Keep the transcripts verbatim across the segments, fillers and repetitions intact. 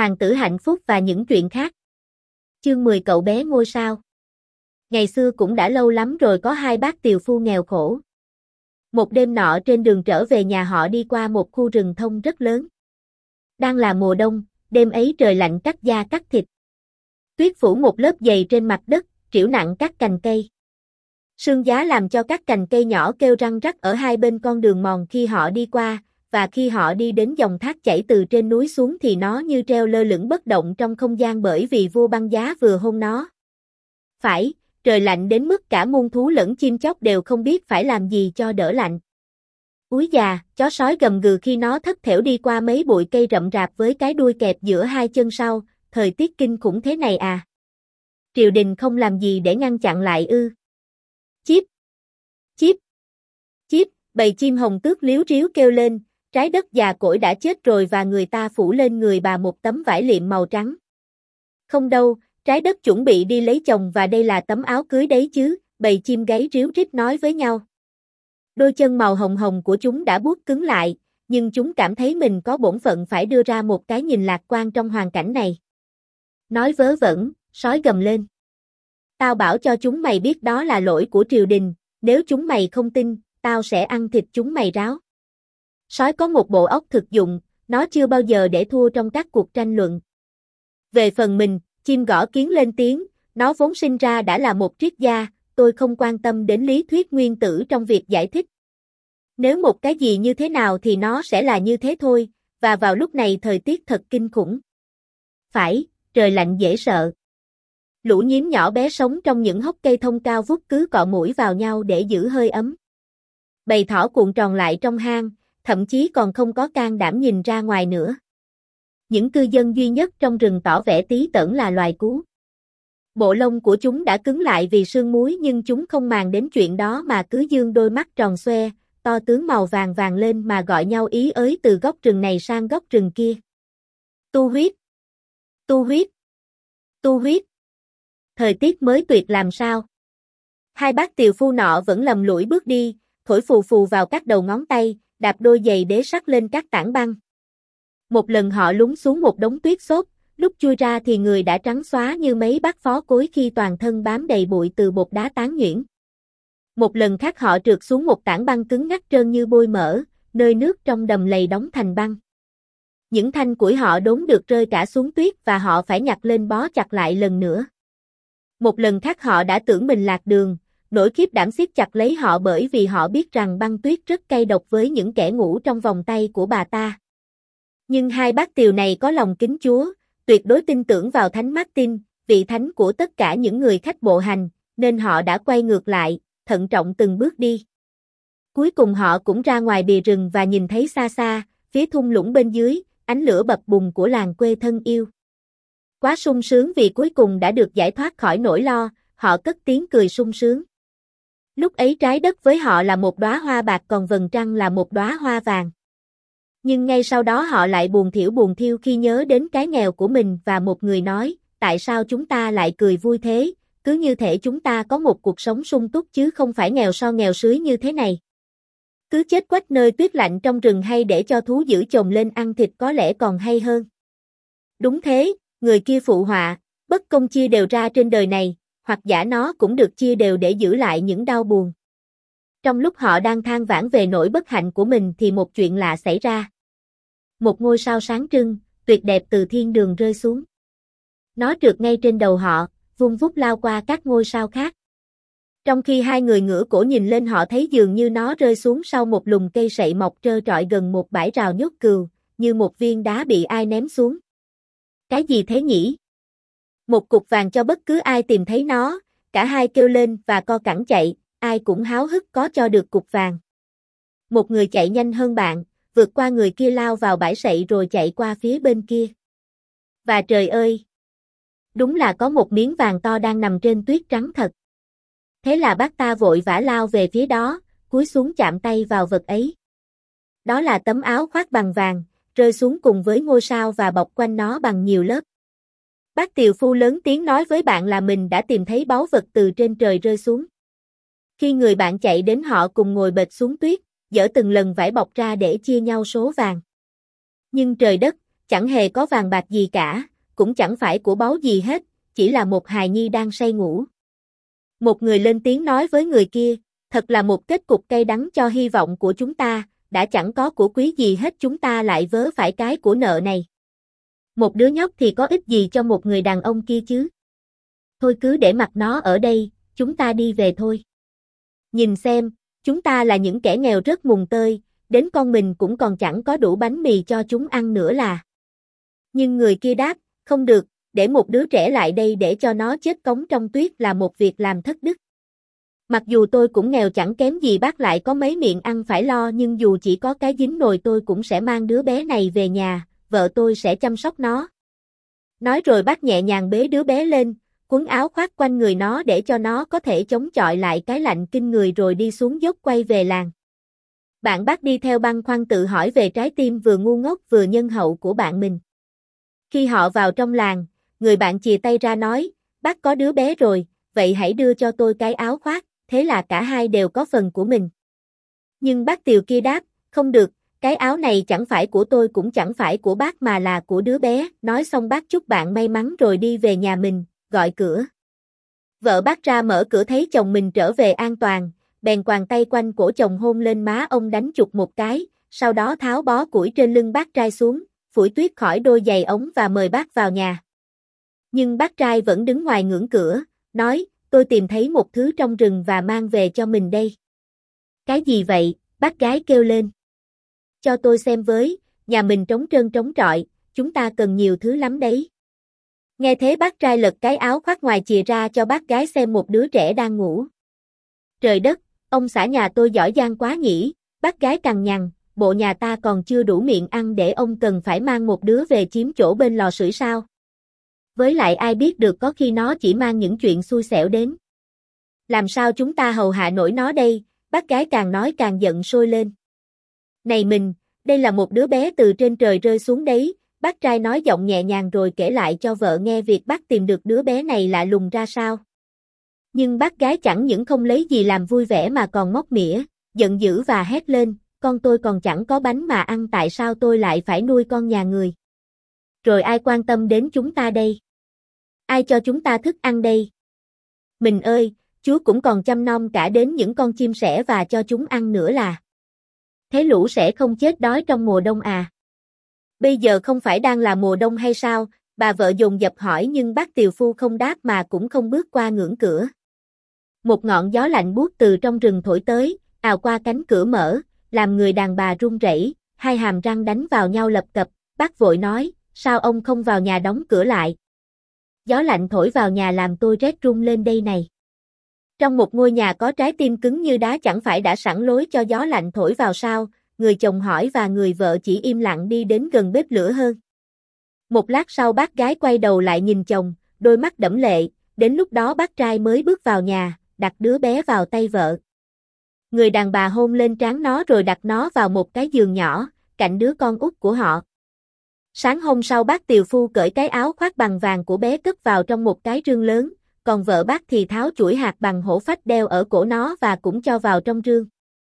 hoàng tử hạnh phúc và những chuyện khác. Chương mười cậu bé ngôi sao. Ngày xưa cũng đã lâu lắm rồi có hai bác tiều phu nghèo khổ. Một đêm nọ trên đường trở về nhà họ đi qua một khu rừng thông rất lớn. Đang là mùa đông, đêm ấy trời lạnh cắt da cắt thịt. Tuyết phủ một lớp dày trên mặt đất, trĩu nặng các cành cây. Sương giá làm cho các cành cây nhỏ kêu răng rắc ở hai bên con đường mòn khi họ đi qua, và khi họ đi đến dòng thác chảy từ trên núi xuống thì nó như treo lơ lửng bất động trong không gian bởi vì vua băng giá vừa hôn nó. Phải, trời lạnh đến mức cả muôn thú lẫn chim chóc đều không biết phải làm gì cho đỡ lạnh. Úi già, chó sói gầm gừ khi nó thất thểu đi qua mấy bụi cây rậm rạp với cái đuôi kẹp giữa hai chân sau, thời tiết kinh khủng thế này à. Triều đình không làm gì để ngăn chặn lại ư. Chíp, chíp, chíp, bầy chim hồng tước líu ríu kêu lên, trái đất già cỗi đã chết rồi và người ta phủ lên người bà một tấm vải liệm màu trắng. Không đâu, trái đất chuẩn bị đi lấy chồng và đây là tấm áo cưới đấy chứ, bầy chim gáy ríu rít nói với nhau. Đôi chân màu hồng hồng của chúng đã buốt cứng lại, nhưng chúng cảm thấy mình có bổn phận phải đưa ra một cái nhìn lạc quan trong hoàn cảnh này. Nói vớ vẩn, sói gầm lên. Tao bảo cho chúng mày biết đó là lỗi của triều đình, nếu chúng mày không tin, tao sẽ ăn thịt chúng mày ráo. Sói có một bộ óc thực dụng, nó chưa bao giờ để thua trong các cuộc tranh luận. Về phần mình, chim gõ kiến lên tiếng, nó vốn sinh ra đã là một triết gia, tôi không quan tâm đến lý thuyết nguyên tử trong việc giải thích. Nếu một cái gì như thế nào thì nó sẽ là như thế thôi, và vào lúc này thời tiết thật kinh khủng. Phải, trời lạnh dễ sợ. Lũ nhím nhỏ bé sống trong những hốc cây thông cao vút cứ cọ mũi vào nhau để giữ hơi ấm. Bầy thỏ cuộn tròn lại trong hang, thậm chí còn không có can đảm nhìn ra ngoài nữa. Những cư dân duy nhất trong rừng tỏ vẻ tí tởn là loài cú. Bộ lông của chúng đã cứng lại vì sương muối nhưng chúng không màng đến chuyện đó mà cứ dương đôi mắt tròn xoe, to tướng màu vàng vàng lên mà gọi nhau ý ới từ góc rừng này sang góc rừng kia. Tu huyết! Tu huyết! Tu huyết! Thời tiết mới tuyệt làm sao? Hai bác tiều phu nọ vẫn lầm lũi bước đi, thổi phù phù vào các đầu ngón tay, đạp đôi giày đế sắt lên các tảng băng. Một lần họ lún xuống một đống tuyết xốp, lúc chui ra thì người đã trắng xóa như mấy bát phó cối khi toàn thân bám đầy bụi từ bột đá tán nhuyễn. Một lần khác họ trượt xuống một tảng băng cứng ngắc trơn như bôi mỡ, nơi nước trong đầm lầy đóng thành băng. Những thanh củi họ đốn được rơi cả xuống tuyết và họ phải nhặt lên bó chặt lại lần nữa. Một lần khác họ đã tưởng mình lạc đường, nỗi khiếp đảm siết chặt lấy họ bởi vì họ biết rằng băng tuyết rất cay độc với những kẻ ngủ trong vòng tay của bà ta. Nhưng hai bác tiều này có lòng kính Chúa, tuyệt đối tin tưởng vào Thánh Martin, vị thánh của tất cả những người khách bộ hành, nên họ đã quay ngược lại, thận trọng từng bước đi. Cuối cùng họ cũng ra ngoài bìa rừng và nhìn thấy xa xa, phía thung lũng bên dưới, ánh lửa bập bùng của làng quê thân yêu. Quá sung sướng vì cuối cùng đã được giải thoát khỏi nỗi lo, họ cất tiếng cười sung sướng. Lúc ấy trái đất với họ là một đóa hoa bạc còn vầng trăng là một đóa hoa vàng. Nhưng ngay sau đó họ lại buồn thiểu buồn thiêu khi nhớ đến cái nghèo của mình và một người nói, tại sao chúng ta lại cười vui thế, cứ như thể chúng ta có một cuộc sống sung túc chứ không phải nghèo so nghèo sưới như thế này. Cứ chết quách nơi tuyết lạnh trong rừng hay để cho thú dữ chồm lên ăn thịt có lẽ còn hay hơn. Đúng thế, người kia phụ họa, bất công chia đều ra trên đời này, hoặc giả nó cũng được chia đều để giữ lại những đau buồn. Trong lúc họ đang than vãn về nỗi bất hạnh của mình thì một chuyện lạ xảy ra. Một ngôi sao sáng trưng, tuyệt đẹp từ thiên đường rơi xuống. Nó trượt ngay trên đầu họ, vung vút lao qua các ngôi sao khác. Trong khi hai người ngửa cổ nhìn lên họ thấy dường như nó rơi xuống sau một lùm cây sậy mọc trơ trọi gần một bãi rào nhốt cừu, như một viên đá bị ai ném xuống. Cái gì thế nhỉ? Một cục vàng cho bất cứ ai tìm thấy nó, cả hai kêu lên và co cẳng chạy, ai cũng háo hức có cho được cục vàng. Một người chạy nhanh hơn bạn, vượt qua người kia lao vào bãi sậy rồi chạy qua phía bên kia. Và trời ơi! Đúng là có một miếng vàng to đang nằm trên tuyết trắng thật. Thế là bác ta vội vã lao về phía đó, cúi xuống chạm tay vào vật ấy. Đó là tấm áo khoác bằng vàng, rơi xuống cùng với ngôi sao và bọc quanh nó bằng nhiều lớp. Bác tiều phu lớn tiếng nói với bạn là mình đã tìm thấy báu vật từ trên trời rơi xuống. Khi người bạn chạy đến họ cùng ngồi bệt xuống tuyết, dỡ từng lần vải bọc ra để chia nhau số vàng. Nhưng trời đất, chẳng hề có vàng bạc gì cả, cũng chẳng phải của báu gì hết, chỉ là một hài nhi đang say ngủ. Một người lên tiếng nói với người kia, thật là một kết cục cay đắng cho hy vọng của chúng ta, đã chẳng có của quý gì hết chúng ta lại vớ phải cái của nợ này. Một đứa nhóc thì có ích gì cho một người đàn ông kia chứ? Thôi cứ để mặc nó ở đây, chúng ta đi về thôi. Nhìn xem, chúng ta là những kẻ nghèo rất mùng tơi, đến con mình cũng còn chẳng có đủ bánh mì cho chúng ăn nữa là. Nhưng người kia đáp, không được, để một đứa trẻ lại đây để cho nó chết cống trong tuyết là một việc làm thất đức. Mặc dù tôi cũng nghèo chẳng kém gì bác lại có mấy miệng ăn phải lo nhưng dù chỉ có cái dính nồi tôi cũng sẽ mang đứa bé này về nhà, vợ tôi sẽ chăm sóc nó. Nói rồi bác nhẹ nhàng bế đứa bé lên, quấn áo khoác quanh người nó để cho nó có thể chống chọi lại cái lạnh kinh người rồi đi xuống dốc quay về làng. Bạn bác đi theo băn khoăn tự hỏi về trái tim vừa ngu ngốc vừa nhân hậu của bạn mình. Khi họ vào trong làng, người bạn chìa tay ra nói, bác có đứa bé rồi, vậy hãy đưa cho tôi cái áo khoác, thế là cả hai đều có phần của mình. Nhưng bác Tiều kia đáp, không được, cái áo này chẳng phải của tôi cũng chẳng phải của bác mà là của đứa bé, nói xong bác chúc bạn may mắn rồi đi về nhà mình, gọi cửa. Vợ bác ra mở cửa thấy chồng mình trở về an toàn, bèn quàng tay quanh cổ chồng hôn lên má ông đánh chụp một cái, sau đó tháo bó củi trên lưng bác trai xuống, phủi tuyết khỏi đôi giày ống và mời bác vào nhà. Nhưng bác trai vẫn đứng ngoài ngưỡng cửa, nói, tôi tìm thấy một thứ trong rừng và mang về cho mình đây. Cái gì vậy? Bác gái kêu lên. Cho tôi xem với, nhà mình trống trơn trống trọi, chúng ta cần nhiều thứ lắm đấy. Nghe thế bác trai lật cái áo khoác ngoài chìa ra cho bác gái xem một đứa trẻ đang ngủ. Trời đất, ông xã nhà tôi giỏi giang quá nhỉ, bác gái cằn nhằn, bộ nhà ta còn chưa đủ miệng ăn để ông cần phải mang một đứa về chiếm chỗ bên lò sưởi sao? Với lại ai biết được có khi nó chỉ mang những chuyện xui xẻo đến. Làm sao chúng ta hầu hạ nổi nó đây, bác gái càng nói càng giận sôi lên. Này mình, đây là một đứa bé từ trên trời rơi xuống đấy, bác trai nói giọng nhẹ nhàng rồi kể lại cho vợ nghe việc bác tìm được đứa bé này lạ lùng ra sao. Nhưng bác gái chẳng những không lấy gì làm vui vẻ mà còn móc mỉa, giận dữ và hét lên, con tôi còn chẳng có bánh mà ăn tại sao tôi lại phải nuôi con nhà người. Rồi ai quan tâm đến chúng ta đây? Ai cho chúng ta thức ăn đây? Mình ơi, Chúa cũng còn chăm nom cả đến những con chim sẻ và cho chúng ăn nữa là. Thế lũ sẽ không chết đói trong mùa đông à? Bây giờ không phải đang là mùa đông hay sao? Bà vợ dồn dập hỏi nhưng bác tiều phu không đáp mà cũng không bước qua ngưỡng cửa. Một ngọn gió lạnh buốt từ trong rừng thổi tới, ào qua cánh cửa mở, làm người đàn bà run rẩy, hai hàm răng đánh vào nhau lập cập, bác vội nói, sao ông không vào nhà đóng cửa lại? Gió lạnh thổi vào nhà làm tôi rét run lên đây này. Trong một ngôi nhà có trái tim cứng như đá chẳng phải đã sẵn lối cho gió lạnh thổi vào sao? Người chồng hỏi và người vợ chỉ im lặng đi đến gần bếp lửa hơn. Một lát sau bác gái quay đầu lại nhìn chồng, đôi mắt đẫm lệ, đến lúc đó bác trai mới bước vào nhà, đặt đứa bé vào tay vợ. Người đàn bà hôn lên trán nó rồi đặt nó vào một cái giường nhỏ, cạnh đứa con út của họ. Sáng hôm sau bác tiều phu cởi cái áo khoác bằng vàng của bé cất vào trong một cái rương lớn, còn vợ bác thì tháo chuỗi hạt bằng hổ phách đeo ở cổ nó và cũng cho vào trong rương.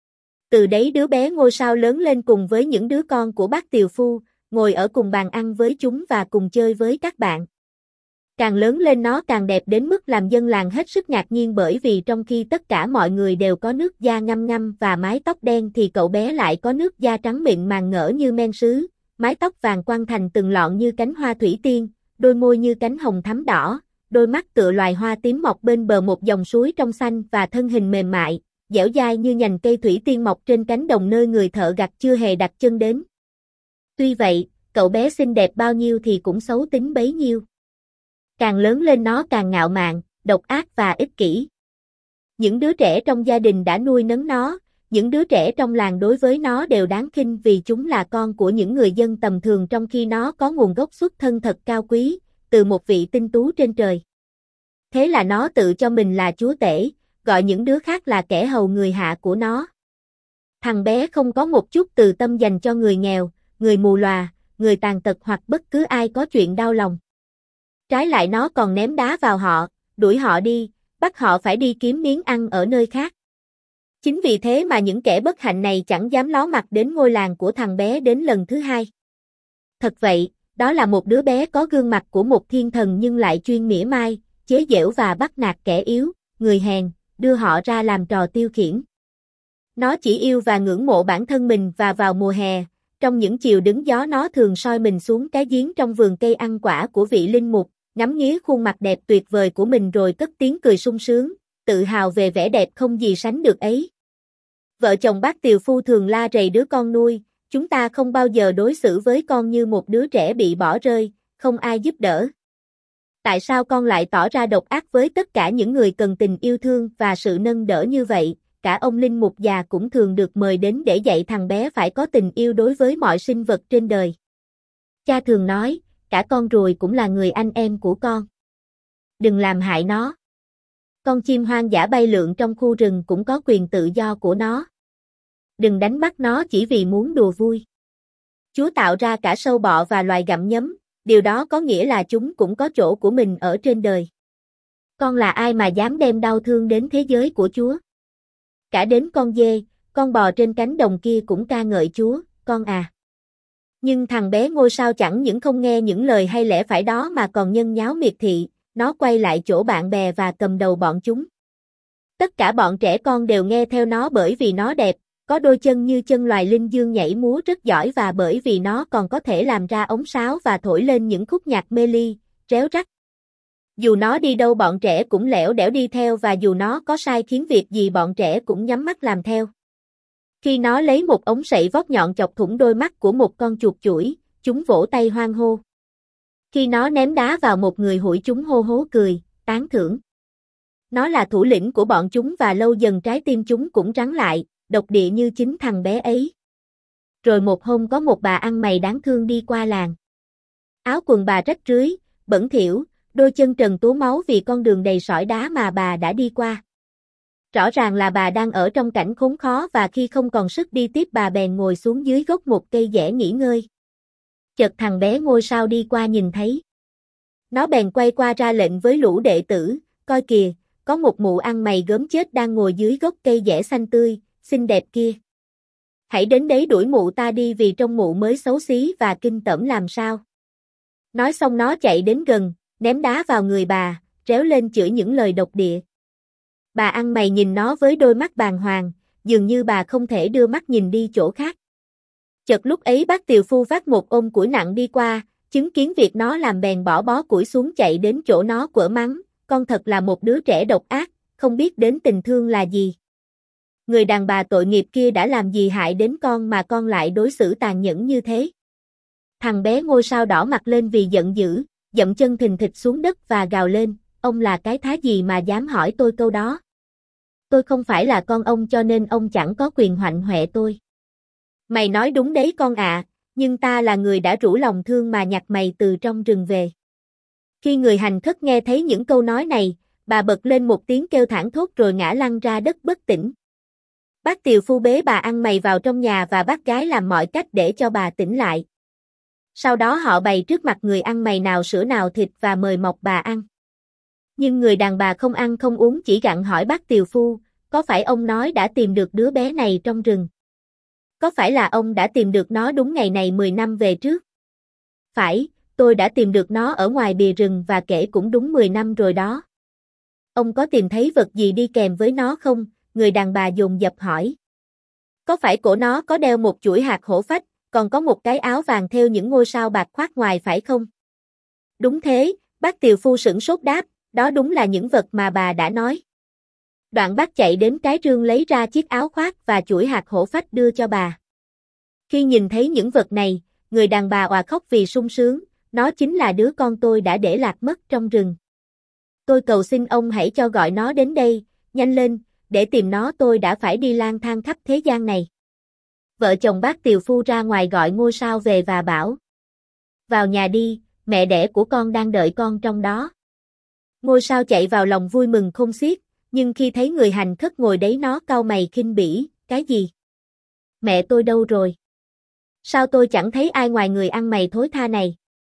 Từ đấy đứa bé ngôi sao lớn lên cùng với những đứa con của bác tiều phu, ngồi ở cùng bàn ăn với chúng và cùng chơi với các bạn. Càng lớn lên nó càng đẹp đến mức làm dân làng hết sức ngạc nhiên bởi vì trong khi tất cả mọi người đều có nước da ngăm ngăm và mái tóc đen thì cậu bé lại có nước da trắng mịn màng ngỡ như men sứ, mái tóc vàng quăn thành từng lọn như cánh hoa thủy tiên, đôi môi như cánh hồng thắm đỏ, đôi mắt tựa loài hoa tím mọc bên bờ một dòng suối trong xanh và thân hình mềm mại, dẻo dai như nhành cây thủy tiên mọc trên cánh đồng nơi người thợ gặt chưa hề đặt chân đến. Tuy vậy, cậu bé xinh đẹp bao nhiêu thì cũng xấu tính bấy nhiêu. Càng lớn lên nó càng ngạo mạn, độc ác và ích kỷ. Những đứa trẻ trong gia đình đã nuôi nấng nó, những đứa trẻ trong làng đối với nó đều đáng khinh vì chúng là con của những người dân tầm thường trong khi nó có nguồn gốc xuất thân thật cao quý, từ một vị tinh tú trên trời. Thế là nó tự cho mình là chúa tể, gọi những đứa khác là kẻ hầu người hạ của nó. Thằng bé không có một chút từ tâm dành cho người nghèo, người mù lòa, người tàn tật hoặc bất cứ ai có chuyện đau lòng. Trái lại nó còn ném đá vào họ, đuổi họ đi, bắt họ phải đi kiếm miếng ăn ở nơi khác. Chính vì thế mà những kẻ bất hạnh này chẳng dám ló mặt đến ngôi làng của thằng bé đến lần thứ hai. Thật vậy, Đó là một đứa bé có gương mặt của một thiên thần nhưng lại chuyên mỉa mai, chế giễu và bắt nạt kẻ yếu, người hèn, đưa họ ra làm trò tiêu khiển. Nó chỉ yêu và ngưỡng mộ bản thân mình và vào mùa hè, trong những chiều đứng gió nó thường soi mình xuống cái giếng trong vườn cây ăn quả của vị linh mục, ngắm nghía khuôn mặt đẹp tuyệt vời của mình rồi cất tiếng cười sung sướng, tự hào về vẻ đẹp không gì sánh được ấy. Vợ chồng bác tiều phu thường la rầy đứa con nuôi, chúng ta không bao giờ đối xử với con như một đứa trẻ bị bỏ rơi, không ai giúp đỡ. Tại sao con lại tỏ ra độc ác với tất cả những người cần tình yêu thương và sự nâng đỡ như vậy? Cả ông linh mục già cũng thường được mời đến để dạy thằng bé phải có tình yêu đối với mọi sinh vật trên đời. Cha thường nói, cả con ruồi cũng là người anh em của con. Đừng làm hại nó. Con chim hoang dã bay lượn trong khu rừng cũng có quyền tự do của nó. Đừng đánh bắt nó chỉ vì muốn đùa vui. Chúa tạo ra cả sâu bọ và loài gặm nhấm, điều đó có nghĩa là chúng cũng có chỗ của mình ở trên đời. Con là ai mà dám đem đau thương đến thế giới của Chúa? Cả đến con dê, con bò trên cánh đồng kia cũng ca ngợi Chúa, con à. Nhưng thằng bé ngôi sao chẳng những không nghe những lời hay lẽ phải đó mà còn nhân nháo miệt thị, nó quay lại chỗ bạn bè và cầm đầu bọn chúng. Tất cả bọn trẻ con đều nghe theo nó bởi vì nó đẹp, có đôi chân như chân loài linh dương nhảy múa rất giỏi và bởi vì nó còn có thể làm ra ống sáo và thổi lên những khúc nhạc mê ly, réo rắt. Dù nó đi đâu bọn trẻ cũng lẻo đẻo đi theo và dù nó có sai khiến việc gì bọn trẻ cũng nhắm mắt làm theo. Khi nó lấy một ống sậy vót nhọn chọc thủng đôi mắt của một con chuột chủi, chúng vỗ tay hoan hô. Khi nó ném đá vào một người hủi chúng hô hố cười, tán thưởng. Nó là thủ lĩnh của bọn chúng và lâu dần trái tim chúng cũng rắn lại, độc địa như chính thằng bé ấy. Rồi một hôm có một bà ăn mày đáng thương đi qua làng. Áo quần bà rách rưới, bẩn thỉu, đôi chân trần túa máu vì con đường đầy sỏi đá mà bà đã đi qua. Rõ ràng là bà đang ở trong cảnh khốn khó và khi không còn sức đi tiếp bà bèn ngồi xuống dưới gốc một cây dẻ nghỉ ngơi. Chợt thằng bé ngôi sao đi qua nhìn thấy. Nó bèn quay qua ra lệnh với lũ đệ tử, coi kìa, có một mụ ăn mày gớm chết đang ngồi dưới gốc cây dẻ xanh tươi, xinh đẹp kia. Hãy đến đấy đuổi mụ ta đi vì trong mụ mới xấu xí và kinh tởm làm sao. Nói xong nó chạy đến gần, ném đá vào người bà, réo lên chửi những lời độc địa. Bà ăn mày nhìn nó với đôi mắt bàng hoàng, dường như bà không thể đưa mắt nhìn đi chỗ khác. Chợt lúc ấy bác tiều phu vác một ôm củi nặng đi qua, chứng kiến việc nó làm bèn bỏ bó củi xuống chạy đến chỗ nó quở mắng, con thật là một đứa trẻ độc ác, không biết đến tình thương là gì. Người đàn bà tội nghiệp kia đã làm gì hại đến con mà con lại đối xử tàn nhẫn như thế. Thằng bé ngôi sao đỏ mặt lên vì giận dữ, dậm chân thình thịch xuống đất và gào lên, ông là cái thá gì mà dám hỏi tôi câu đó. Tôi không phải là con ông cho nên ông chẳng có quyền hoạnh hoẹ tôi. Mày nói đúng đấy con ạ, à, nhưng ta là người đã rủ lòng thương mà nhặt mày từ trong rừng về. Khi người hành khất nghe thấy những câu nói này, bà bật lên một tiếng kêu thảng thốt rồi ngã lăn ra đất bất tỉnh. Bác tiều phu bế bà ăn mày vào trong nhà và bác gái làm mọi cách để cho bà tỉnh lại. Sau đó họ bày trước mặt người ăn mày nào sữa nào thịt và mời mọc bà ăn. Nhưng người đàn bà không ăn không uống chỉ gặng hỏi bác tiều phu, có phải ông nói đã tìm được đứa bé này trong rừng? Có phải là ông đã tìm được nó đúng ngày này mười năm về trước? Phải, tôi đã tìm được nó ở ngoài bìa rừng và kể cũng đúng mười năm rồi đó. Ông có tìm thấy vật gì đi kèm với nó không? Người đàn bà dồn dập hỏi. Có phải cổ nó có đeo một chuỗi hạt hổ phách, còn có một cái áo vàng thêu những ngôi sao bạc khoác ngoài phải không? Đúng thế, bác tiều phu sửng sốt đáp, đó đúng là những vật mà bà đã nói. Đoạn bác chạy đến cái rương lấy ra chiếc áo khoác và chuỗi hạt hổ phách đưa cho bà. Khi nhìn thấy những vật này, người đàn bà òa khóc vì sung sướng, nó chính là đứa con tôi đã để lạc mất trong rừng. Tôi cầu xin ông hãy cho gọi nó đến đây, nhanh lên, để tìm nó tôi đã phải đi lang thang khắp thế gian này. Vợ chồng bác tiều phu ra ngoài gọi ngôi sao về và bảo. Vào nhà đi, mẹ đẻ của con đang đợi con trong đó. Ngôi sao chạy vào lòng vui mừng không xiết, nhưng khi thấy người hành khất ngồi đấy nó cau mày khinh bỉ, cái gì? Mẹ tôi đâu rồi? Sao tôi chẳng thấy ai ngoài người ăn mày thối tha này?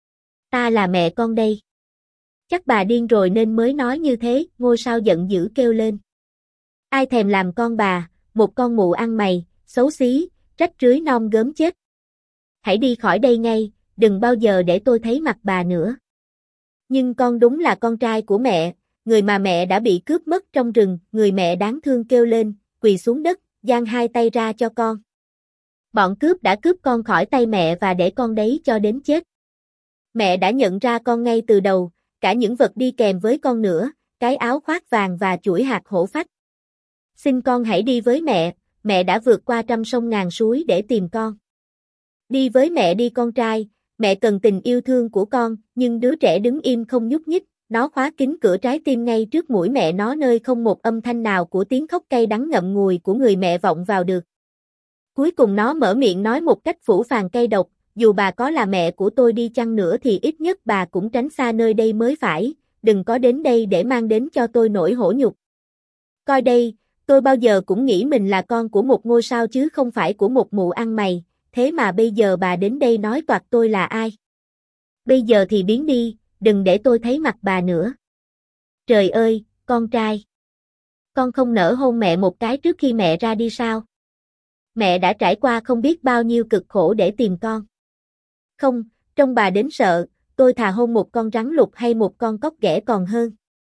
Ta là mẹ con đây. Chắc bà điên rồi nên mới nói như thế, ngôi sao giận dữ kêu lên. Ai thèm làm con bà, một con mụ ăn mày, xấu xí, rách rưới non gớm chết. Hãy đi khỏi đây ngay, đừng bao giờ để tôi thấy mặt bà nữa. Nhưng con đúng là con trai của mẹ, người mà mẹ đã bị cướp mất trong rừng, người mẹ đáng thương kêu lên, quỳ xuống đất, giang hai tay ra cho con. Bọn cướp đã cướp con khỏi tay mẹ và để con đấy cho đến chết. Mẹ đã nhận ra con ngay từ đầu, cả những vật đi kèm với con nữa, cái áo khoác vàng và chuỗi hạt hổ phách. Xin con hãy đi với mẹ, mẹ đã vượt qua trăm sông ngàn suối để tìm con. Đi với mẹ đi con trai, mẹ cần tình yêu thương của con, nhưng đứa trẻ đứng im không nhúc nhích, nó khóa kín cửa trái tim ngay trước mũi mẹ nó nơi không một âm thanh nào của tiếng khóc cay đắng ngậm ngùi của người mẹ vọng vào được. Cuối cùng nó mở miệng nói một cách phũ phàng cay độc, dù bà có là mẹ của tôi đi chăng nữa thì ít nhất bà cũng tránh xa nơi đây mới phải, đừng có đến đây để mang đến cho tôi nỗi hổ nhục. Coi đây, tôi bao giờ cũng nghĩ mình là con của một ngôi sao chứ không phải của một mụ ăn mày, thế mà bây giờ bà đến đây nói toạc tôi là ai. Bây giờ thì biến đi, đừng để tôi thấy mặt bà nữa. Trời ơi, con trai. Con không nỡ hôn mẹ một cái trước khi mẹ ra đi sao? Mẹ đã trải qua không biết bao nhiêu cực khổ để tìm con. Không, trông bà đến sợ, tôi thà hôn một con rắn lục hay một con cóc ghẻ còn hơn.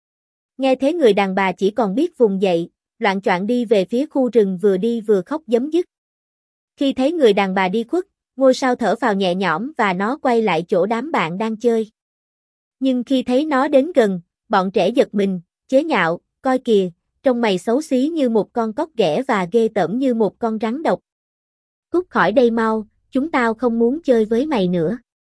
Nghe thế người đàn bà chỉ còn biết vùng dậy, loạng choạng đi về phía khu rừng vừa đi vừa khóc giấm dứt. Khi thấy người đàn bà đi khuất, ngôi sao thở phào nhẹ nhõm và nó quay lại chỗ đám bạn đang chơi. Nhưng khi thấy nó đến gần, bọn trẻ giật mình, chế nhạo, coi kìa, trông mày xấu xí như một con cóc ghẻ và ghê tởm như một con rắn độc. Cút khỏi đây mau, chúng tao không muốn chơi với mày nữa.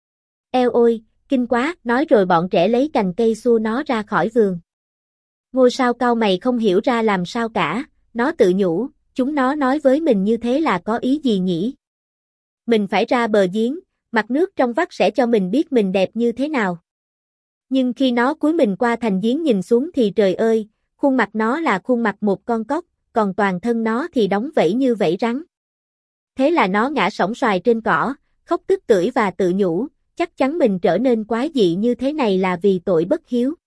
Eo ôi, kinh quá, nói rồi bọn trẻ lấy cành cây xua nó ra khỏi vườn. Ngôi sao cau mày không hiểu ra làm sao cả, nó tự nhủ, chúng nó nói với mình như thế là có ý gì nhỉ? Mình phải ra bờ giếng, mặt nước trong vắt sẽ cho mình biết mình đẹp như thế nào. Nhưng khi nó cúi mình qua thành giếng nhìn xuống thì trời ơi, khuôn mặt nó là khuôn mặt một con cóc, còn toàn thân nó thì đóng vảy như vảy rắn. Thế là nó ngã sõng soài trên cỏ, khóc tức tưởi và tự nhủ, chắc chắn mình trở nên quái dị như thế này là vì tội bất hiếu.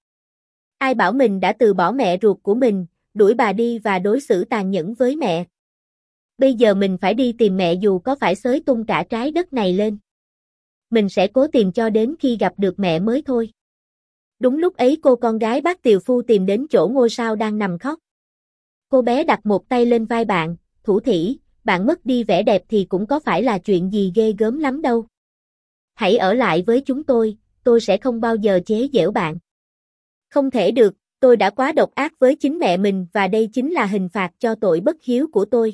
Ai bảo mình đã từ bỏ mẹ ruột của mình, đuổi bà đi và đối xử tàn nhẫn với mẹ. Bây giờ mình phải đi tìm mẹ dù có phải xới tung cả trái đất này lên. Mình sẽ cố tìm cho đến khi gặp được mẹ mới thôi. Đúng lúc ấy cô con gái bác tiều phu tìm đến chỗ ngôi sao đang nằm khóc. Cô bé đặt một tay lên vai bạn, thủ thỉ, bạn mất đi vẻ đẹp thì cũng có phải là chuyện gì ghê gớm lắm đâu. Hãy ở lại với chúng tôi, tôi sẽ không bao giờ chế giễu bạn. Không thể được, tôi đã quá độc ác với chính mẹ mình và đây chính là hình phạt cho tội bất hiếu của tôi.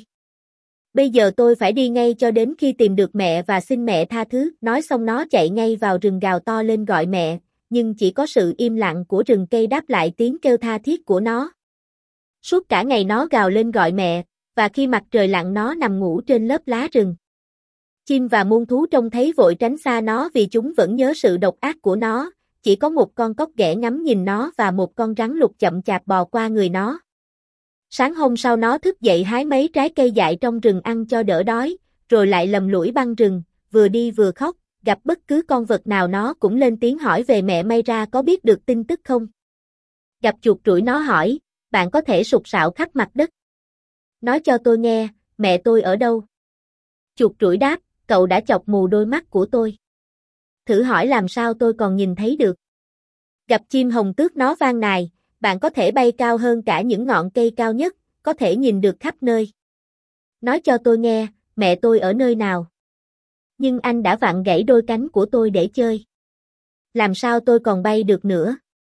Bây giờ tôi phải đi ngay cho đến khi tìm được mẹ và xin mẹ tha thứ. Nói xong nó chạy ngay vào rừng gào to lên gọi mẹ, nhưng chỉ có sự im lặng của rừng cây đáp lại tiếng kêu tha thiết của nó. Suốt cả ngày nó gào lên gọi mẹ, và khi mặt trời lặn nó nằm ngủ trên lớp lá rừng. Chim và muôn thú trông thấy vội tránh xa nó vì chúng vẫn nhớ sự độc ác của nó, chỉ có một con cóc ghẻ ngắm nhìn nó và một con rắn lục chậm chạp bò qua người nó. Sáng hôm sau nó thức dậy hái mấy trái cây dại trong rừng ăn cho đỡ đói, rồi lại lầm lũi băng rừng, vừa đi vừa khóc, gặp bất cứ con vật nào nó cũng lên tiếng hỏi về mẹ may ra có biết được tin tức không. Gặp chuột trũi nó hỏi, bạn có thể sục sạo khắp mặt đất. Nói cho tôi nghe, mẹ tôi ở đâu? Chuột trũi đáp, cậu đã chọc mù đôi mắt của tôi. Thử hỏi làm sao tôi còn nhìn thấy được. Gặp chim hồng tước nó vang nài, bạn có thể bay cao hơn cả những ngọn cây cao nhất, có thể nhìn được khắp nơi. Nói cho tôi nghe, mẹ tôi ở nơi nào? Nhưng anh đã vặn gãy đôi cánh của tôi để chơi. Làm sao tôi còn bay được nữa?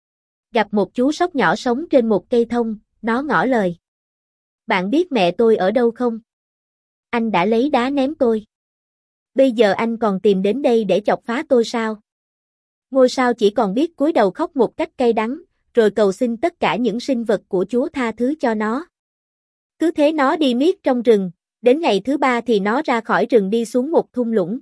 Gặp một chú sóc nhỏ sống trên một cây thông, nó ngỏ lời. Bạn biết mẹ tôi ở đâu không? Anh đã lấy đá ném tôi. Bây giờ anh còn tìm đến đây để chọc phá tôi sao? Ngôi sao chỉ còn biết cúi đầu khóc một cách cay đắng, rồi cầu xin tất cả những sinh vật của Chúa tha thứ cho nó. Cứ thế nó đi miết trong rừng, đến ngày thứ ba thì nó ra khỏi rừng đi xuống một thung lũng.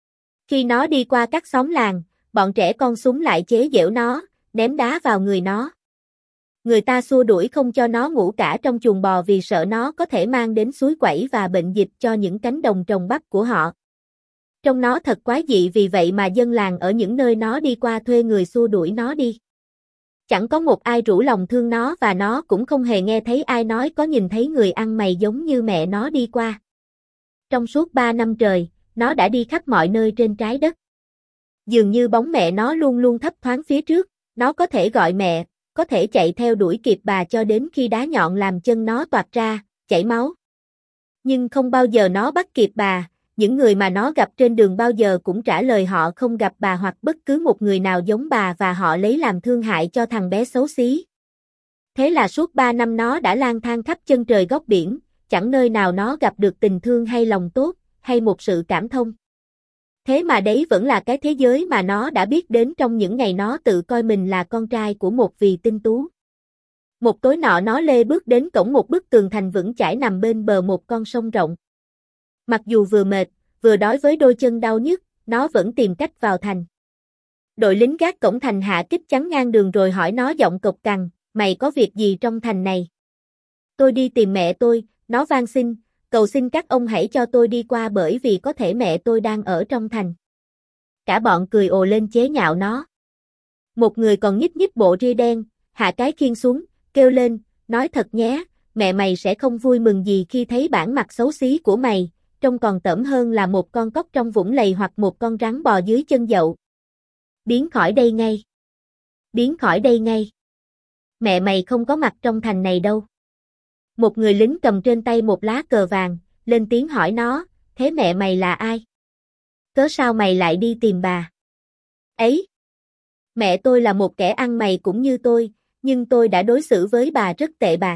Khi nó đi qua các xóm làng, bọn trẻ con súng lại chế giễu nó, ném đá vào người nó. Người ta xua đuổi không cho nó ngủ cả trong chuồng bò vì sợ nó có thể mang đến suối quẩy và bệnh dịch cho những cánh đồng trồng bắp của họ. Trông nó thật quái dị vì vậy mà dân làng ở những nơi nó đi qua thuê người xua đuổi nó đi. Chẳng có một ai rủ lòng thương nó và nó cũng không hề nghe thấy ai nói có nhìn thấy người ăn mày giống như mẹ nó đi qua. Trong suốt ba năm trời, nó đã đi khắp mọi nơi trên trái đất. Dường như bóng mẹ nó luôn luôn thấp thoáng phía trước, nó có thể gọi mẹ, có thể chạy theo đuổi kịp bà cho đến khi đá nhọn làm chân nó toạc ra, chảy máu. Nhưng không bao giờ nó bắt kịp bà, những người mà nó gặp trên đường bao giờ cũng trả lời họ không gặp bà hoặc bất cứ một người nào giống bà và họ lấy làm thương hại cho thằng bé xấu xí. Thế là suốt ba năm nó đã lang thang khắp chân trời góc biển, chẳng nơi nào nó gặp được tình thương hay lòng tốt, hay một sự cảm thông. Thế mà đấy vẫn là cái thế giới mà nó đã biết đến trong những ngày nó tự coi mình là con trai của một vì tinh tú. Một tối nọ nó lê bước đến cổng một bức tường thành vững chãi nằm bên bờ một con sông rộng. Mặc dù vừa mệt, vừa đói với đôi chân đau nhức, nó vẫn tìm cách vào thành. Đội lính gác cổng thành hạ kích chắn ngang đường rồi hỏi nó giọng cộc cằn, mày có việc gì trong thành này? Tôi đi tìm mẹ tôi, nó van xin, cầu xin các ông hãy cho tôi đi qua bởi vì có thể mẹ tôi đang ở trong thành. Cả bọn cười ồ lên chế nhạo nó. Một người còn nhích nhích bộ ria đen, hạ cái khiên xuống, kêu lên, nói thật nhé, mẹ mày sẽ không vui mừng gì khi thấy bản mặt xấu xí của mày, trông còn tởm hơn là một con cóc trong vũng lầy hoặc một con rắn bò dưới chân dậu. Biến khỏi đây ngay. Biến khỏi đây ngay. Mẹ mày không có mặt trong thành này đâu. Một người lính cầm trên tay một lá cờ vàng, lên tiếng hỏi nó, thế mẹ mày là ai? Cớ sao mày lại đi tìm bà? Ấy! Mẹ tôi là một kẻ ăn mày cũng như tôi, nhưng tôi đã đối xử với bà rất tệ bạc.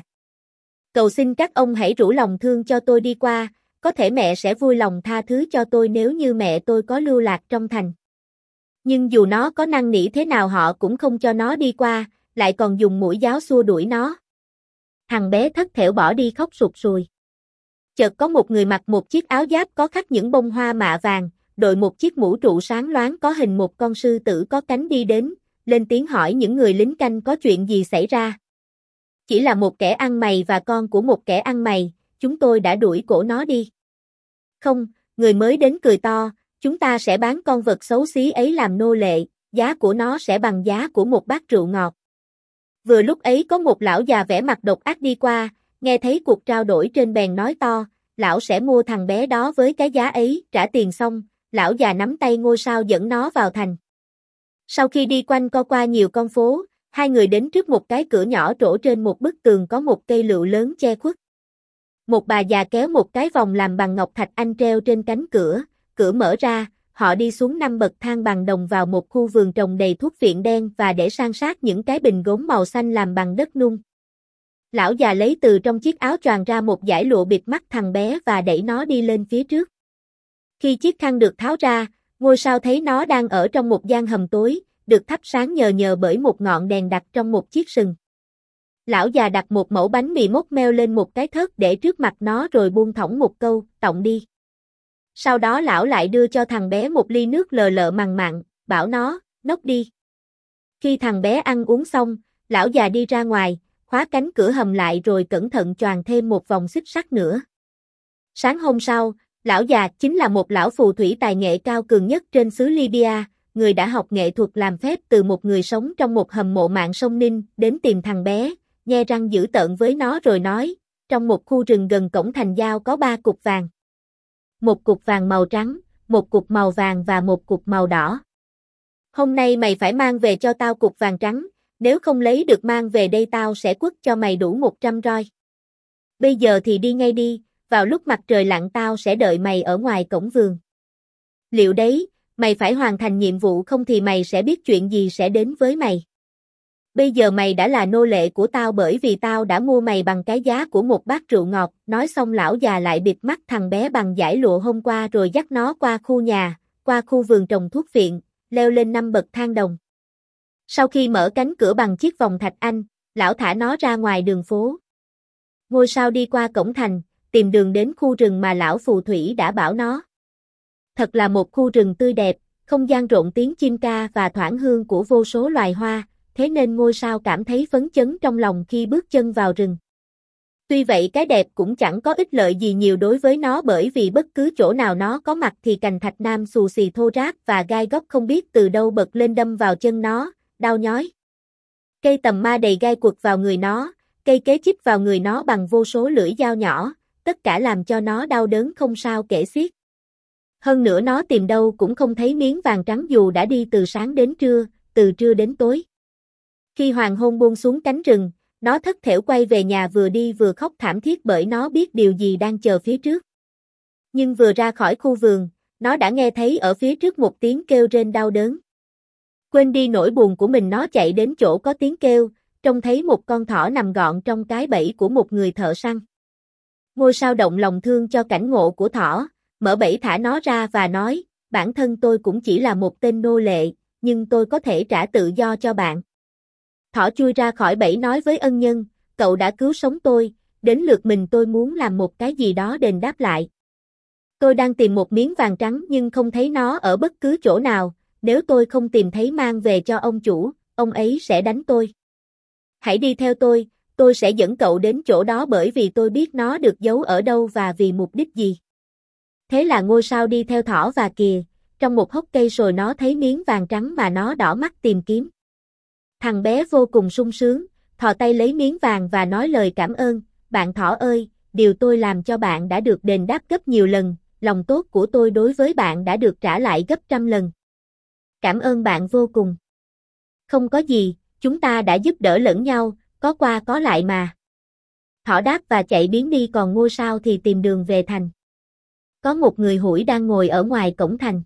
Cầu xin các ông hãy rủ lòng thương cho tôi đi qua, có thể mẹ sẽ vui lòng tha thứ cho tôi nếu như mẹ tôi có lưu lạc trong thành. Nhưng dù nó có năn nỉ thế nào họ cũng không cho nó đi qua, lại còn dùng mũi giáo xua đuổi nó. Thằng bé thất thểu bỏ đi khóc sụt sùi. Chợt có một người mặc một chiếc áo giáp có khắc những bông hoa mạ vàng, đội một chiếc mũ trụ sáng loáng có hình một con sư tử có cánh đi đến, lên tiếng hỏi những người lính canh có chuyện gì xảy ra. Chỉ là một kẻ ăn mày và con của một kẻ ăn mày, chúng tôi đã đuổi cổ nó đi. Không, người mới đến cười to, chúng ta sẽ bán con vật xấu xí ấy làm nô lệ, giá của nó sẽ bằng giá của một bát rượu ngọt. Vừa lúc ấy có một lão già vẻ mặt độc ác đi qua, nghe thấy cuộc trao đổi trên bèn nói to, lão sẽ mua thằng bé đó với cái giá ấy, trả tiền xong, lão già nắm tay Ngôi Sao dẫn nó vào thành. Sau khi đi quanh co qua nhiều con phố, hai người đến trước một cái cửa nhỏ trổ trên một bức tường có một cây lựu lớn che khuất. Một bà già kéo một cái vòng làm bằng ngọc thạch anh treo trên cánh cửa, cửa mở ra, họ đi xuống năm bậc thang bằng đồng vào một khu vườn trồng đầy thuốc viện đen và để san sát những cái bình gốm màu xanh làm bằng đất nung. Lão già lấy từ trong chiếc áo choàng ra một dải lụa bịt mắt thằng bé và đẩy nó đi lên phía trước. Khi chiếc khăn được tháo ra, Ngôi Sao thấy nó đang ở trong một gian hầm tối, được thắp sáng nhờ nhờ bởi một ngọn đèn đặt trong một chiếc sừng. Lão già đặt một mẩu bánh mì mốc meo lên một cái thớt để trước mặt nó rồi buông thõng một câu, tọng đi. Sau đó lão lại đưa cho thằng bé một ly nước lờ lợ mằn mặn, bảo nó, nốc đi. Khi thằng bé ăn uống xong, lão già đi ra ngoài, khóa cánh cửa hầm lại rồi cẩn thận choàng thêm một vòng xích sắt nữa. Sáng hôm sau, lão già chính là một lão phù thủy tài nghệ cao cường nhất trên xứ Libya, người đã học nghệ thuật làm phép từ một người sống trong một hầm mộ mạn sông Ninh, đến tìm thằng bé, nhe răng dữ tợn với nó rồi nói, trong một khu rừng gần cổng thành giao có ba cục vàng. Một cục vàng màu trắng, một cục màu vàng và một cục màu đỏ. Hôm nay mày phải mang về cho tao cục vàng trắng, nếu không lấy được mang về đây tao sẽ quất cho mày đủ một trăm roi. Bây giờ thì đi ngay đi, vào lúc mặt trời lặn tao sẽ đợi mày ở ngoài cổng vườn. Liệu đấy, mày phải hoàn thành nhiệm vụ không thì mày sẽ biết chuyện gì sẽ đến với mày. Bây giờ mày đã là nô lệ của tao bởi vì tao đã mua mày bằng cái giá của một bát rượu ngọt. Nói xong lão già lại bịt mắt thằng bé bằng dải lụa hôm qua rồi dắt nó qua khu nhà, qua khu vườn trồng thuốc viện, leo lên năm bậc thang đồng. Sau khi mở cánh cửa bằng chiếc vòng thạch anh, lão thả nó ra ngoài đường phố. Ngôi Sao đi qua cổng thành, tìm đường đến khu rừng mà lão phù thủy đã bảo nó. Thật là một khu rừng tươi đẹp, không gian rộn tiếng chim ca và thoảng hương của vô số loài hoa, thế nên Ngôi Sao cảm thấy phấn chấn trong lòng khi bước chân vào rừng. Tuy vậy cái đẹp cũng chẳng có ích lợi gì nhiều đối với nó bởi vì bất cứ chỗ nào nó có mặt thì cành thạch nam xù xì thô ráp và gai góc không biết từ đâu bật lên đâm vào chân nó, đau nhói. Cây tầm ma đầy gai quật vào người nó, cây kế chích vào người nó bằng vô số lưỡi dao nhỏ, tất cả làm cho nó đau đớn không sao kể xiết. Hơn nữa nó tìm đâu cũng không thấy miếng vàng trắng dù đã đi từ sáng đến trưa, từ trưa đến tối. Khi hoàng hôn buông xuống cánh rừng, nó thất thểu quay về nhà vừa đi vừa khóc thảm thiết bởi nó biết điều gì đang chờ phía trước. Nhưng vừa ra khỏi khu vườn, nó đã nghe thấy ở phía trước một tiếng kêu rên đau đớn. Quên đi nỗi buồn của mình nó chạy đến chỗ có tiếng kêu, trông thấy một con thỏ nằm gọn trong cái bẫy của một người thợ săn. Ngôi sao động lòng thương cho cảnh ngộ của thỏ, mở bẫy thả nó ra và nói, bản thân tôi cũng chỉ là một tên nô lệ, nhưng tôi có thể trả tự do cho bạn. Thỏ chui ra khỏi bẫy nói với ân nhân, cậu đã cứu sống tôi, đến lượt mình tôi muốn làm một cái gì đó đền đáp lại. Tôi đang tìm một miếng vàng trắng nhưng không thấy nó ở bất cứ chỗ nào, nếu tôi không tìm thấy mang về cho ông chủ, ông ấy sẽ đánh tôi. Hãy đi theo tôi, tôi sẽ dẫn cậu đến chỗ đó bởi vì tôi biết nó được giấu ở đâu và vì mục đích gì. Thế là ngôi sao đi theo thỏ và kìa, trong một hốc cây rồi nó thấy miếng vàng trắng mà nó đỏ mắt tìm kiếm. Thằng bé vô cùng sung sướng, thò tay lấy miếng vàng và nói lời cảm ơn, bạn thỏ ơi, điều tôi làm cho bạn đã được đền đáp gấp nhiều lần, lòng tốt của tôi đối với bạn đã được trả lại gấp trăm lần. Cảm ơn bạn vô cùng. Không có gì, chúng ta đã giúp đỡ lẫn nhau, có qua có lại mà. Thỏ đáp và chạy biến đi còn ngôi sao thì tìm đường về thành. Có một người hủi đang ngồi ở ngoài cổng thành.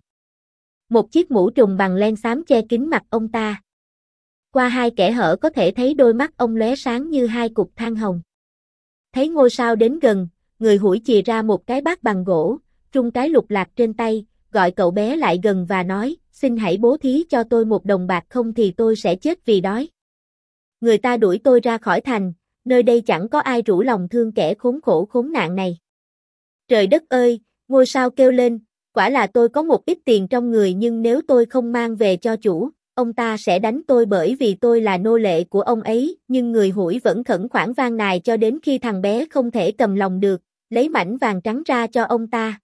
Một chiếc mũ trùm bằng len xám che kín mặt ông ta. Qua hai kẽ hở có thể thấy đôi mắt ông lóe sáng như hai cục than hồng. Thấy ngôi sao đến gần, người hủi chìa ra một cái bát bằng gỗ, trung cái lục lạc trên tay, gọi cậu bé lại gần và nói, xin hãy bố thí cho tôi một đồng bạc không thì tôi sẽ chết vì đói. Người ta đuổi tôi ra khỏi thành, nơi đây chẳng có ai rủ lòng thương kẻ khốn khổ khốn nạn này. Trời đất ơi, ngôi sao kêu lên, quả là tôi có một ít tiền trong người nhưng nếu tôi không mang về cho chủ, ông ta sẽ đánh tôi bởi vì tôi là nô lệ của ông ấy, nhưng người hủi vẫn khẩn khoản van nài cho đến khi thằng bé không thể cầm lòng được, lấy mảnh vàng trắng ra cho ông ta.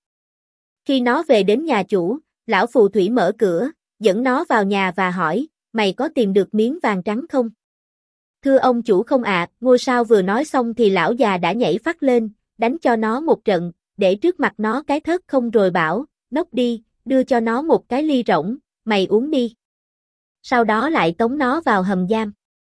Khi nó về đến nhà chủ, lão phù thủy mở cửa, dẫn nó vào nhà và hỏi, mày có tìm được miếng vàng trắng không? Thưa ông chủ không ạ, ngôi sao vừa nói xong thì lão già đã nhảy phắt lên, đánh cho nó một trận, để trước mặt nó cái thớt không rồi bảo, nốc đi, đưa cho nó một cái ly rỗng, mày uống đi. Sau đó lại tống nó vào hầm giam.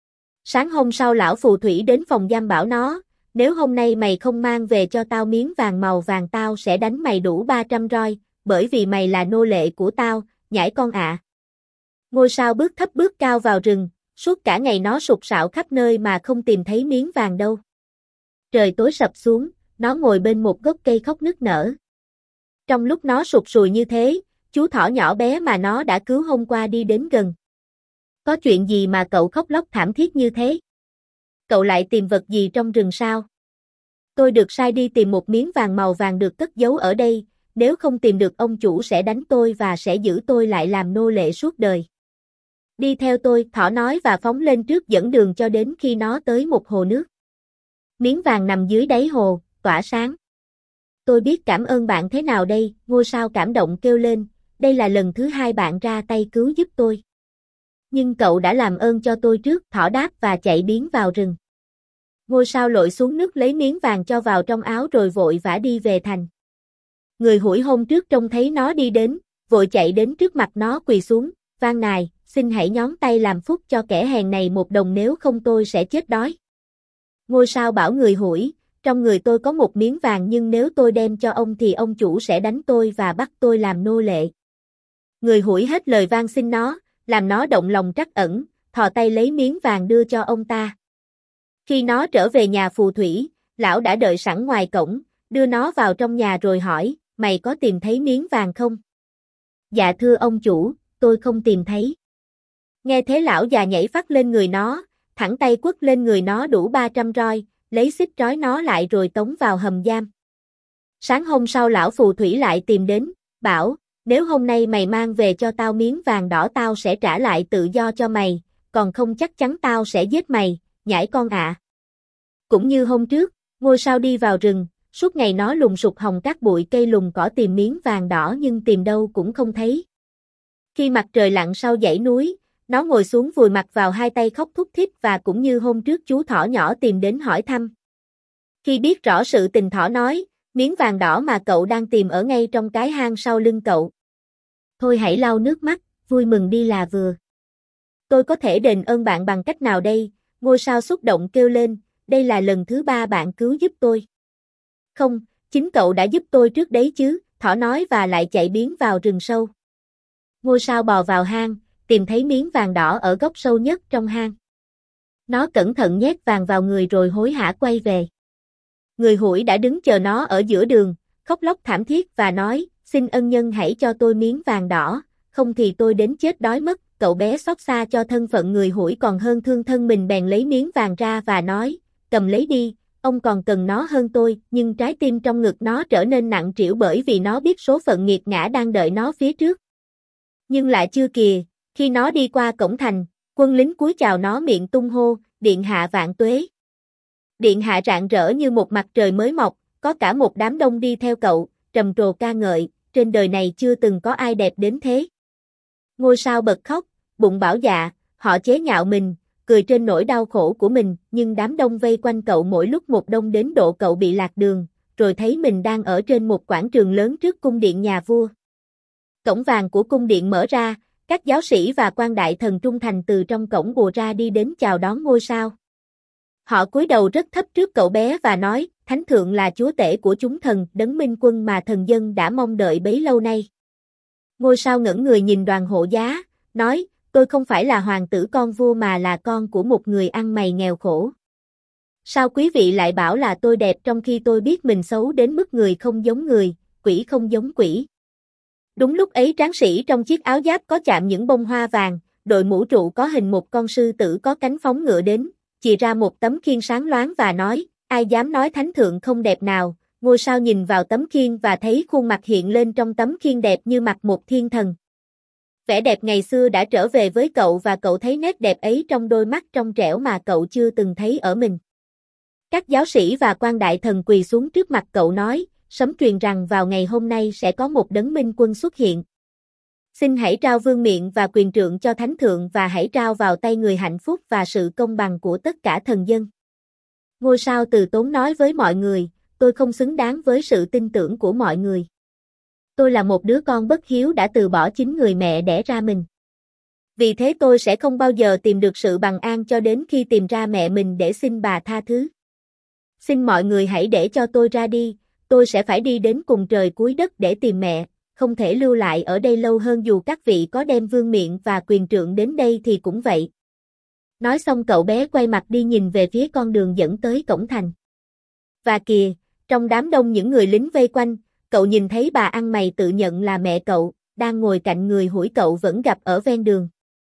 Sáng hôm sau lão phù thủy đến phòng giam bảo nó, nếu hôm nay mày không mang về cho tao miếng vàng màu vàng tao sẽ đánh mày đủ ba trăm roi, bởi vì mày là nô lệ của tao, nhãi con ạ. À. Ngôi sao bước thấp bước cao vào rừng, suốt cả ngày nó sục sạo khắp nơi mà không tìm thấy miếng vàng đâu. Trời tối sập xuống, nó ngồi bên một gốc cây khóc nức nở. Trong lúc nó sụt sùi như thế, chú thỏ nhỏ bé mà nó đã cứu hôm qua đi đến gần. Có chuyện gì mà cậu khóc lóc thảm thiết như thế? Cậu lại tìm vật gì trong rừng sao? Tôi được sai đi tìm một miếng vàng màu vàng được cất giấu ở đây, nếu không tìm được ông chủ sẽ đánh tôi và sẽ giữ tôi lại làm nô lệ suốt đời. Đi theo tôi, thỏ nói và phóng lên trước dẫn đường cho đến khi nó tới một hồ nước. Miếng vàng nằm dưới đáy hồ, tỏa sáng. Tôi biết cảm ơn bạn thế nào đây, ngôi sao cảm động kêu lên, đây là lần thứ hai bạn ra tay cứu giúp tôi. Nhưng cậu đã làm ơn cho tôi trước, thỏ đáp và chạy biến vào rừng. Ngôi sao lội xuống nước lấy miếng vàng cho vào trong áo rồi vội vã đi về thành. Người hủi hôm trước trông thấy nó đi đến, vội chạy đến trước mặt nó quỳ xuống, van nài, xin hãy nhón tay làm phúc cho kẻ hèn này một đồng nếu không tôi sẽ chết đói. Ngôi sao bảo người hủi, trong người tôi có một miếng vàng nhưng nếu tôi đem cho ông thì ông chủ sẽ đánh tôi và bắt tôi làm nô lệ. Người hủi hết lời van xin nó, làm nó động lòng trắc ẩn, thò tay lấy miếng vàng đưa cho ông ta. Khi nó trở về nhà phù thủy, lão đã đợi sẵn ngoài cổng, đưa nó vào trong nhà rồi hỏi, mày có tìm thấy miếng vàng không? Dạ thưa ông chủ, tôi không tìm thấy. Nghe thế lão già nhảy phắt lên người nó, thẳng tay quất lên người nó đủ ba trăm roi, lấy xích trói nó lại rồi tống vào hầm giam. Sáng hôm sau lão phù thủy lại tìm đến, bảo, nếu hôm nay mày mang về cho tao miếng vàng đỏ tao sẽ trả lại tự do cho mày, còn không chắc chắn tao sẽ giết mày, nhãi con ạ. À. Cũng như hôm trước, ngôi sao đi vào rừng, suốt ngày nó lùng sục hòng các bụi cây lùng cỏ tìm miếng vàng đỏ nhưng tìm đâu cũng không thấy. Khi mặt trời lặn sau dãy núi, nó ngồi xuống vùi mặt vào hai tay khóc thút thít và cũng như hôm trước chú thỏ nhỏ tìm đến hỏi thăm. Khi biết rõ sự tình thỏ nói, Miếng vàng đỏ mà cậu đang tìm ở ngay trong cái hang sau lưng cậu. Thôi hãy lau nước mắt, vui mừng đi là vừa. Tôi có thể đền ơn bạn bằng cách nào đây? Ngôi sao xúc động kêu lên, đây là lần thứ ba bạn cứu giúp tôi. Không, chính cậu đã giúp tôi trước đấy chứ, thỏ nói và lại chạy biến vào rừng sâu. Ngôi sao bò vào hang, tìm thấy miếng vàng đỏ ở góc sâu nhất trong hang. Nó cẩn thận nhét vàng vào người rồi hối hả quay về. Người hủi đã đứng chờ nó ở giữa đường, khóc lóc thảm thiết và nói, xin ân nhân hãy cho tôi miếng vàng đỏ, không thì tôi đến chết đói mất. Cậu bé xót xa cho thân phận người hủi còn hơn thương thân mình bèn lấy miếng vàng ra và nói, cầm lấy đi, ông còn cần nó hơn tôi, nhưng trái tim trong ngực nó trở nên nặng trĩu bởi vì nó biết số phận nghiệt ngã đang đợi nó phía trước. Nhưng lại chưa kìa, khi nó đi qua cổng thành, quân lính cúi chào nó miệng tung hô, điện hạ vạn tuế. Điện hạ rạng rỡ như một mặt trời mới mọc, có cả một đám đông đi theo cậu, trầm trồ ca ngợi, trên đời này chưa từng có ai đẹp đến thế. Ngôi sao bật khóc, bụng bảo dạ, họ chế nhạo mình, cười trên nỗi đau khổ của mình, nhưng đám đông vây quanh cậu mỗi lúc một đông đến độ cậu bị lạc đường, rồi thấy mình đang ở trên một quảng trường lớn trước cung điện nhà vua. Cổng vàng của cung điện mở ra, các giáo sĩ và quan đại thần trung thành từ trong cổng ùa ra đi đến chào đón ngôi sao. Họ cúi đầu rất thấp trước cậu bé và nói, Thánh Thượng là chúa tể của chúng thần, đấng minh quân mà thần dân đã mong đợi bấy lâu nay. Ngôi sao ngẩng người nhìn đoàn hộ giá, nói, tôi không phải là hoàng tử con vua mà là con của một người ăn mày nghèo khổ. Sao quý vị lại bảo là tôi đẹp trong khi tôi biết mình xấu đến mức người không giống người, quỷ không giống quỷ. Đúng lúc ấy tráng sĩ trong chiếc áo giáp có chạm những bông hoa vàng, đội mũ trụ có hình một con sư tử có cánh phóng ngựa đến, chìa ra một tấm khiên sáng loáng và nói, ai dám nói Thánh Thượng không đẹp nào. Ngôi sao nhìn vào tấm khiên và thấy khuôn mặt hiện lên trong tấm khiên đẹp như mặt một thiên thần. Vẻ đẹp ngày xưa đã trở về với cậu và cậu thấy nét đẹp ấy trong đôi mắt trong trẻo mà cậu chưa từng thấy ở mình. Các giáo sĩ và quan đại thần quỳ xuống trước mặt cậu nói, sấm truyền rằng vào ngày hôm nay sẽ có một đấng minh quân xuất hiện. Xin hãy trao vương miện và quyền trượng cho Thánh Thượng và hãy trao vào tay người hạnh phúc và sự công bằng của tất cả thần dân. Ngôi sao từ tốn nói với mọi người, tôi không xứng đáng với sự tin tưởng của mọi người. Tôi là một đứa con bất hiếu đã từ bỏ chính người mẹ đẻ ra mình. Vì thế tôi sẽ không bao giờ tìm được sự bằng an cho đến khi tìm ra mẹ mình để xin bà tha thứ. Xin mọi người hãy để cho tôi ra đi, tôi sẽ phải đi đến cùng trời cuối đất để tìm mẹ, không thể lưu lại ở đây lâu hơn dù các vị có đem vương miện và quyền trượng đến đây thì cũng vậy. Nói xong cậu bé quay mặt đi nhìn về phía con đường dẫn tới cổng thành. Và kìa, trong đám đông những người lính vây quanh, cậu nhìn thấy bà ăn mày tự nhận là mẹ cậu, đang ngồi cạnh người hủi cậu vẫn gặp ở ven đường.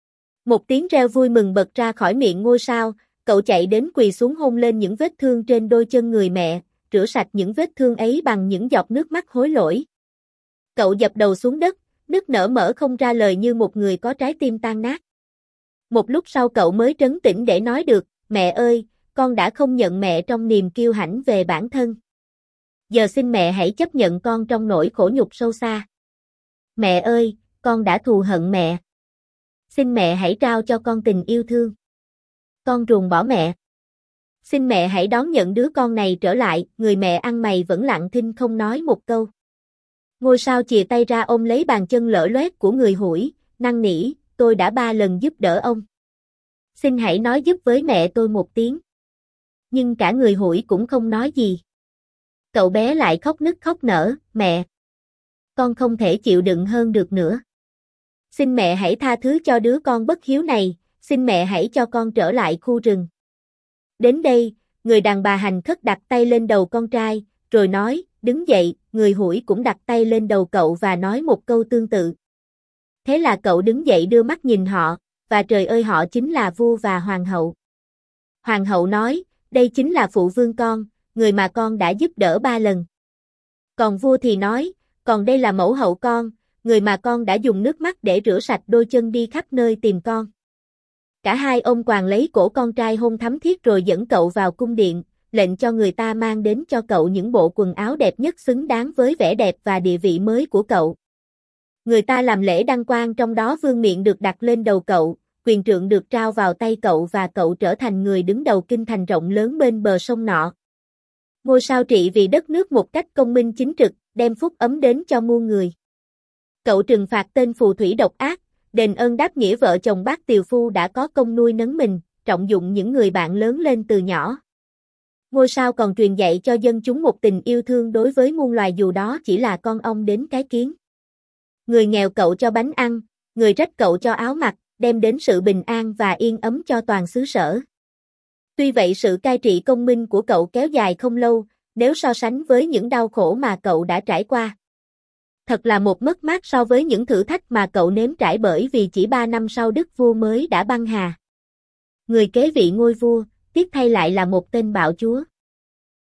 Một tiếng reo vui mừng bật ra khỏi miệng ngôi sao, cậu chạy đến quỳ xuống hôn lên những vết thương trên đôi chân người mẹ, rửa sạch những vết thương ấy bằng những giọt nước mắt hối lỗi. Cậu dập đầu xuống đất, nức nở mở không ra lời như một người có trái tim tan nát. Một lúc sau cậu mới trấn tĩnh để nói được, mẹ ơi, con đã không nhận mẹ trong niềm kiêu hãnh về bản thân. Giờ xin mẹ hãy chấp nhận con trong nỗi khổ nhục sâu xa. Mẹ ơi, con đã thù hận mẹ. Xin mẹ hãy trao cho con tình yêu thương. Con ruồng bỏ mẹ. Xin mẹ hãy đón nhận đứa con này trở lại, người mẹ ăn mày vẫn lặng thinh không nói một câu. Ngôi sao chìa tay ra ôm lấy bàn chân lở loét của người hủi, năn nỉ, tôi đã ba lần giúp đỡ ông. Xin hãy nói giúp với mẹ tôi một tiếng. Nhưng cả người hủi cũng không nói gì. Cậu bé lại khóc nức khóc nở, mẹ. Con không thể chịu đựng hơn được nữa. Xin mẹ hãy tha thứ cho đứa con bất hiếu này, xin mẹ hãy cho con trở lại khu rừng. Đến đây, người đàn bà hành khất đặt tay lên đầu con trai, rồi nói, đứng dậy, người hủi cũng đặt tay lên đầu cậu và nói một câu tương tự. Thế là cậu đứng dậy đưa mắt nhìn họ, và trời ơi họ chính là vua và hoàng hậu. Hoàng hậu nói, đây chính là phụ vương con, người mà con đã giúp đỡ ba lần. Còn vua thì nói, còn đây là mẫu hậu con, người mà con đã dùng nước mắt để rửa sạch đôi chân đi khắp nơi tìm con. Cả hai ôm quàng lấy cổ con trai hôn thắm thiết rồi dẫn cậu vào cung điện, lệnh cho người ta mang đến cho cậu những bộ quần áo đẹp nhất xứng đáng với vẻ đẹp và địa vị mới của cậu. Người ta làm lễ đăng quang trong đó vương miện được đặt lên đầu cậu, quyền trượng được trao vào tay cậu và cậu trở thành người đứng đầu kinh thành rộng lớn bên bờ sông nọ. Ngôi sao trị vì đất nước một cách công minh chính trực, đem phúc ấm đến cho muôn người. Cậu trừng phạt tên phù thủy độc ác, đền ơn đáp nghĩa vợ chồng bác tiều phu đã có công nuôi nấng mình, trọng dụng những người bạn lớn lên từ nhỏ. Ngôi sao còn truyền dạy cho dân chúng một tình yêu thương đối với muôn loài dù đó chỉ là con ong đến cái kiến. Người nghèo cậu cho bánh ăn, người rách cậu cho áo mặc, đem đến sự bình an và yên ấm cho toàn xứ sở. Tuy vậy sự cai trị công minh của cậu kéo dài không lâu, nếu so sánh với những đau khổ mà cậu đã trải qua. Thật là một mất mát so với những thử thách mà cậu nếm trải bởi vì chỉ ba năm sau đức vua mới đã băng hà. Người kế vị ngôi vua, tiếc thay lại là một tên bạo chúa.